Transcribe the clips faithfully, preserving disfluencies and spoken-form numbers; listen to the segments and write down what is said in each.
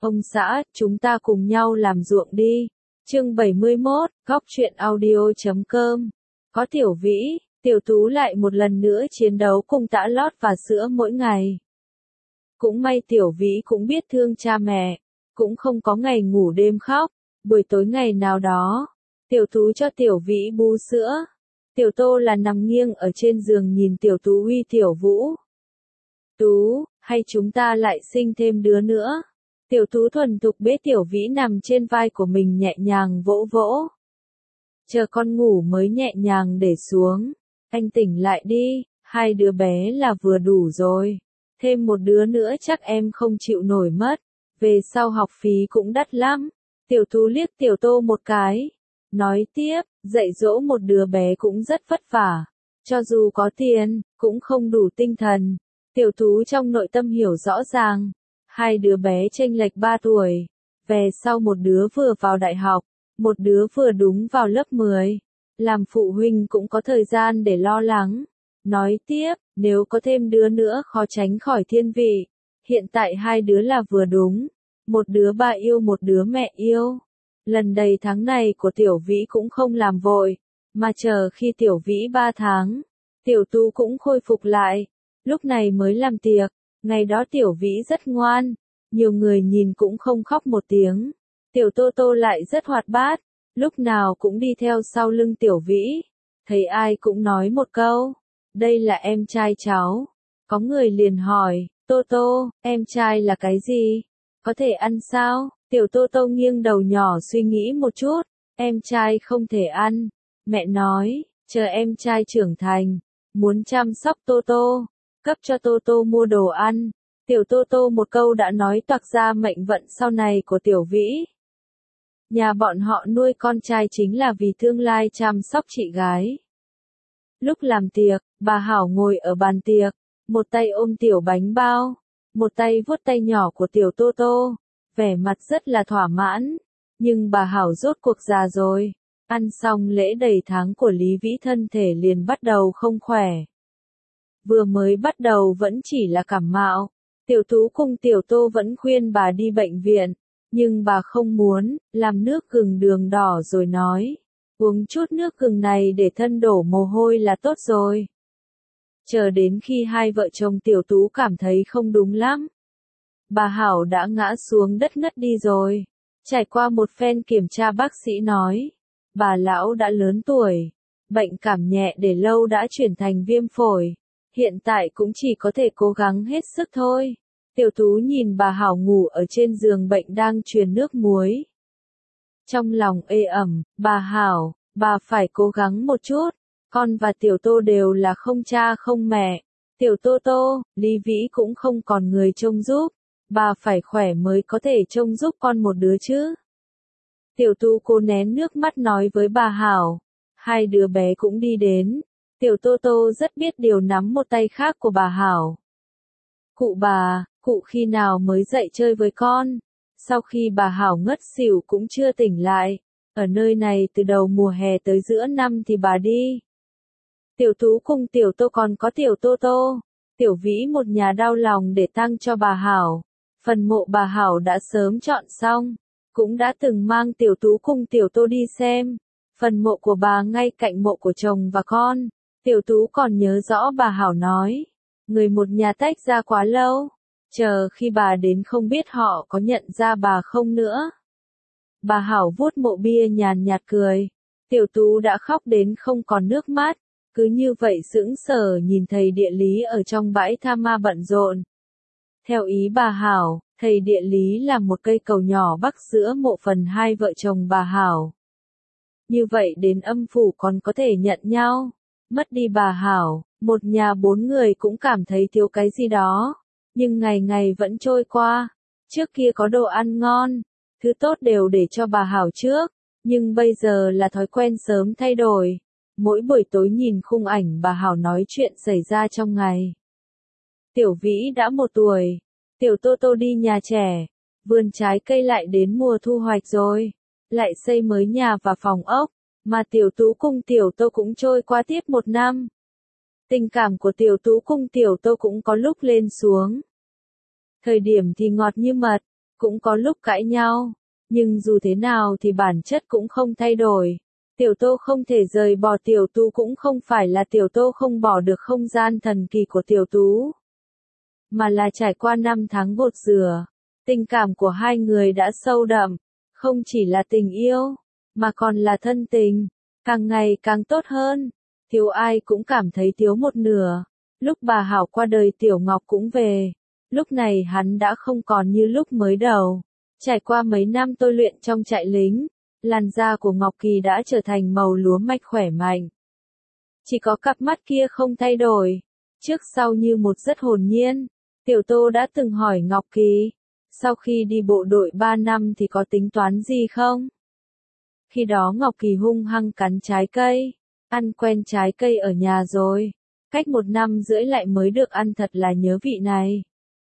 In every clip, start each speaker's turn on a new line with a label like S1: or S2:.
S1: Ông xã, chúng ta cùng nhau làm ruộng đi. Chương bảy mươi mốt, góc truyện audio chấm com. Có Tiểu Vĩ, Tiểu Tú lại một lần nữa chiến đấu cùng tã lót và sữa mỗi ngày. Cũng may Tiểu Vĩ cũng biết thương cha mẹ, cũng không có ngày ngủ đêm khóc. Buổi tối ngày nào đó, Tiểu Tú cho Tiểu Vĩ bú sữa. Tiểu Tô là nằm nghiêng ở trên giường nhìn Tiểu Tú uy Tiểu Vũ. Tú, hay chúng ta lại sinh thêm đứa nữa? Tiểu Tú thuần thục bế Tiểu Vĩ nằm trên vai của mình nhẹ nhàng vỗ vỗ. Chờ con ngủ mới nhẹ nhàng để xuống. Anh tỉnh lại đi, hai đứa bé là vừa đủ rồi. Thêm một đứa nữa chắc em không chịu nổi mất. Về sau học phí cũng đắt lắm. Tiểu Tú liếc Tiểu Tô một cái. Nói tiếp, dạy dỗ một đứa bé cũng rất vất vả. Cho dù có tiền, cũng không đủ tinh thần. Tiểu Tú trong nội tâm hiểu rõ ràng. Hai đứa bé chênh lệch ba tuổi. Về sau một đứa vừa vào đại học, một đứa vừa đúng vào lớp mười. Làm phụ huynh cũng có thời gian để lo lắng. Nói tiếp, nếu có thêm đứa nữa khó tránh khỏi thiên vị. Hiện tại hai đứa là vừa đúng. Một đứa ba yêu một đứa mẹ yêu. Lần đầy tháng này của Tiểu Vĩ cũng không làm vội, mà chờ khi Tiểu Vĩ ba tháng, Tiểu Tú cũng khôi phục lại. Lúc này mới làm tiệc. Ngày đó Tiểu Vĩ rất ngoan, nhiều người nhìn cũng không khóc một tiếng. Tiểu Tô Tô lại rất hoạt bát, lúc nào cũng đi theo sau lưng Tiểu Vĩ. Thấy ai cũng nói một câu, đây là em trai cháu. Có người liền hỏi, Tô Tô, em trai là cái gì? Có thể ăn sao? Tiểu Tô Tô nghiêng đầu nhỏ suy nghĩ một chút, em trai không thể ăn. Mẹ nói, chờ em trai trưởng thành, muốn chăm sóc Tô Tô, cấp cho Tô Tô mua đồ ăn. Tiểu Tô Tô một câu đã nói toạc ra mệnh vận sau này của Tiểu Vĩ. Nhà bọn họ nuôi con trai chính là vì tương lai chăm sóc chị gái. Lúc làm tiệc, bà Hảo ngồi ở bàn tiệc, một tay ôm tiểu bánh bao, một tay vuốt tay nhỏ của Tiểu Tô Tô, vẻ mặt rất là thỏa mãn. Nhưng bà Hảo rốt cuộc già rồi, ăn xong lễ đầy tháng của Lý Vĩ thân thể liền bắt đầu không khỏe. Vừa mới bắt đầu vẫn chỉ là cảm mạo, Tiểu Tú cùng Tiểu Tô vẫn khuyên bà đi bệnh viện, nhưng bà không muốn, làm nước gừng đường đỏ rồi nói, uống chút nước gừng này để thân đổ mồ hôi là tốt rồi. Chờ đến khi hai vợ chồng Tiểu Tú cảm thấy không đúng lắm, bà Hảo đã ngã xuống đất ngất đi rồi. Trải qua một phen kiểm tra bác sĩ nói, bà lão đã lớn tuổi, bệnh cảm nhẹ để lâu đã chuyển thành viêm phổi. Hiện tại cũng chỉ có thể cố gắng hết sức thôi. Tiểu Tú nhìn bà Hảo ngủ ở trên giường bệnh đang truyền nước muối. Trong lòng ê ẩm, bà Hảo, bà phải cố gắng một chút. Con và Tiểu Tô đều là không cha không mẹ. Tiểu Tô Tô, Lý Vĩ cũng không còn người trông giúp. Bà phải khỏe mới có thể trông giúp con một đứa chứ. Tiểu Tú cố nén nước mắt nói với bà Hảo. Hai đứa bé cũng đi đến. Tiểu Tô Tô rất biết điều nắm một tay khác của bà Hảo. Cụ bà, cụ khi nào mới dậy chơi với con? Sau khi bà Hảo ngất xỉu cũng chưa tỉnh lại. Ở nơi này từ đầu mùa hè tới giữa năm thì bà đi. Tiểu Tú cùng Tiểu Tô còn có Tiểu Tô Tô. Tiểu Vĩ một nhà đau lòng để tang cho bà Hảo. Phần mộ bà Hảo đã sớm chọn xong. Cũng đã từng mang Tiểu Tú cùng Tiểu Tô đi xem. Phần mộ của bà ngay cạnh mộ của chồng và con. Tiểu Tú còn nhớ rõ bà Hảo nói, người một nhà tách ra quá lâu, chờ khi bà đến không biết họ có nhận ra bà không nữa. Bà Hảo vuốt mộ bia nhàn nhạt cười, Tiểu Tú đã khóc đến không còn nước mắt, cứ như vậy sững sờ nhìn thầy địa lý ở trong bãi tha ma bận rộn. Theo ý bà Hảo, thầy địa lý là một cây cầu nhỏ bắc giữa mộ phần hai vợ chồng bà Hảo. Như vậy đến âm phủ còn có thể nhận nhau. Mất đi bà Hảo, một nhà bốn người cũng cảm thấy thiếu cái gì đó. Nhưng ngày ngày vẫn trôi qua. Trước kia có đồ ăn ngon, thứ tốt đều để cho bà Hảo trước. Nhưng bây giờ là thói quen sớm thay đổi. Mỗi buổi tối nhìn khung ảnh bà Hảo nói chuyện xảy ra trong ngày. Tiểu Vĩ đã một tuổi. Tiểu Tô Tô đi nhà trẻ. Vườn trái cây lại đến mùa thu hoạch rồi. Lại xây mới nhà và phòng ốc. Mà Tiểu Tú cùng Tiểu Tô cũng trôi qua tiếp một năm. Tình cảm của Tiểu Tú cùng Tiểu Tô cũng có lúc lên xuống. Thời điểm thì ngọt như mật, cũng có lúc cãi nhau, nhưng dù thế nào thì bản chất cũng không thay đổi. Tiểu Tô không thể rời bỏ Tiểu Tú cũng không phải là Tiểu Tô không bỏ được không gian thần kỳ của Tiểu Tú, mà là trải qua năm tháng gột rửa, tình cảm của hai người đã sâu đậm, không chỉ là tình yêu, mà còn là thân tình, càng ngày càng tốt hơn. Thiếu ai cũng cảm thấy thiếu một nửa. Lúc bà Hảo qua đời Tiểu Ngọc cũng về. Lúc này hắn đã không còn như lúc mới đầu. Trải qua mấy năm tôi luyện trong trại lính, làn da của Ngọc Kỳ đã trở thành màu lúa mạch khỏe mạnh. Chỉ có cặp mắt kia không thay đổi, trước sau như một rất hồn nhiên. Tiểu Tô đã từng hỏi Ngọc Kỳ, sau khi đi bộ đội ba năm thì có tính toán gì không? Khi đó Ngọc Kỳ hung hăng cắn trái cây, ăn quen trái cây ở nhà rồi, cách một năm rưỡi lại mới được ăn, thật là nhớ vị này.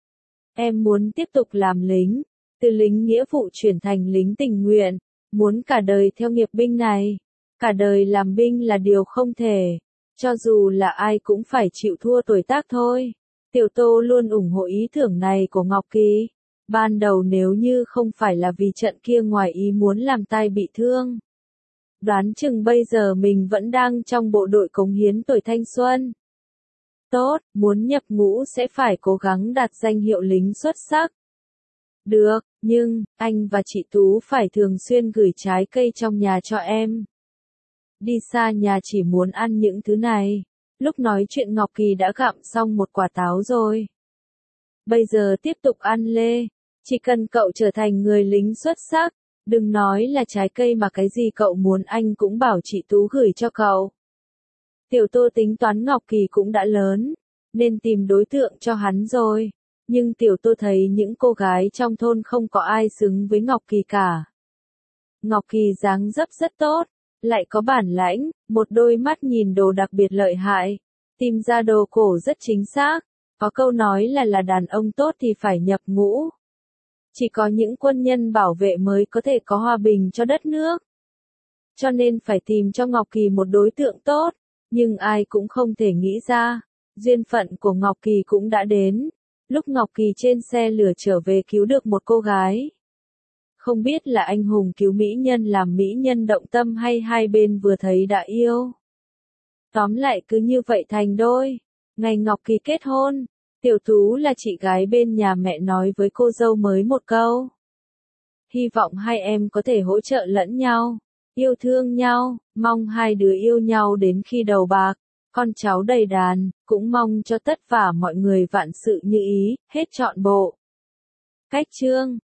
S1: Em muốn tiếp tục làm lính, từ lính nghĩa vụ chuyển thành lính tình nguyện, muốn cả đời theo nghiệp binh này. Cả đời làm binh là điều không thể, cho dù là ai cũng phải chịu thua tuổi tác thôi. Tiểu Tô luôn ủng hộ ý tưởng này của Ngọc Kỳ. Ban đầu nếu như không phải là vì trận kia ngoài ý muốn làm tai bị thương, đoán chừng bây giờ mình vẫn đang trong bộ đội cống hiến tuổi thanh xuân. Tốt, muốn nhập ngũ sẽ phải cố gắng đạt danh hiệu lính xuất sắc. Được, nhưng, anh và chị Tú phải thường xuyên gửi trái cây trong nhà cho em. Đi xa nhà chỉ muốn ăn những thứ này. Lúc nói chuyện Ngọc Kỳ đã gặm xong một quả táo rồi. Bây giờ tiếp tục ăn lê. Chỉ cần cậu trở thành người lính xuất sắc, đừng nói là trái cây mà cái gì cậu muốn anh cũng bảo chị Tú gửi cho cậu. Tiểu Tô tính toán Ngọc Kỳ cũng đã lớn, nên tìm đối tượng cho hắn rồi. Nhưng Tiểu Tô thấy những cô gái trong thôn không có ai xứng với Ngọc Kỳ cả. Ngọc Kỳ dáng dấp rất tốt, lại có bản lãnh, một đôi mắt nhìn đồ đặc biệt lợi hại, tìm ra đồ cổ rất chính xác. Có câu nói là là đàn ông tốt thì phải nhập ngũ. Chỉ có những quân nhân bảo vệ mới có thể có hòa bình cho đất nước. Cho nên phải tìm cho Ngọc Kỳ một đối tượng tốt, nhưng ai cũng không thể nghĩ ra, duyên phận của Ngọc Kỳ cũng đã đến. Lúc Ngọc Kỳ trên xe lửa trở về cứu được một cô gái. Không biết là anh hùng cứu mỹ nhân làm mỹ nhân động tâm hay hai bên vừa thấy đã yêu. Tóm lại cứ như vậy thành đôi. Ngày Ngọc Kỳ kết hôn, Tiểu Tú là chị gái bên nhà mẹ nói với cô dâu mới một câu. Hy vọng hai em có thể hỗ trợ lẫn nhau, yêu thương nhau, mong hai đứa yêu nhau đến khi đầu bạc, con cháu đầy đàn, cũng mong cho tất cả mọi người vạn sự như ý, hết trọn bộ. Cách chương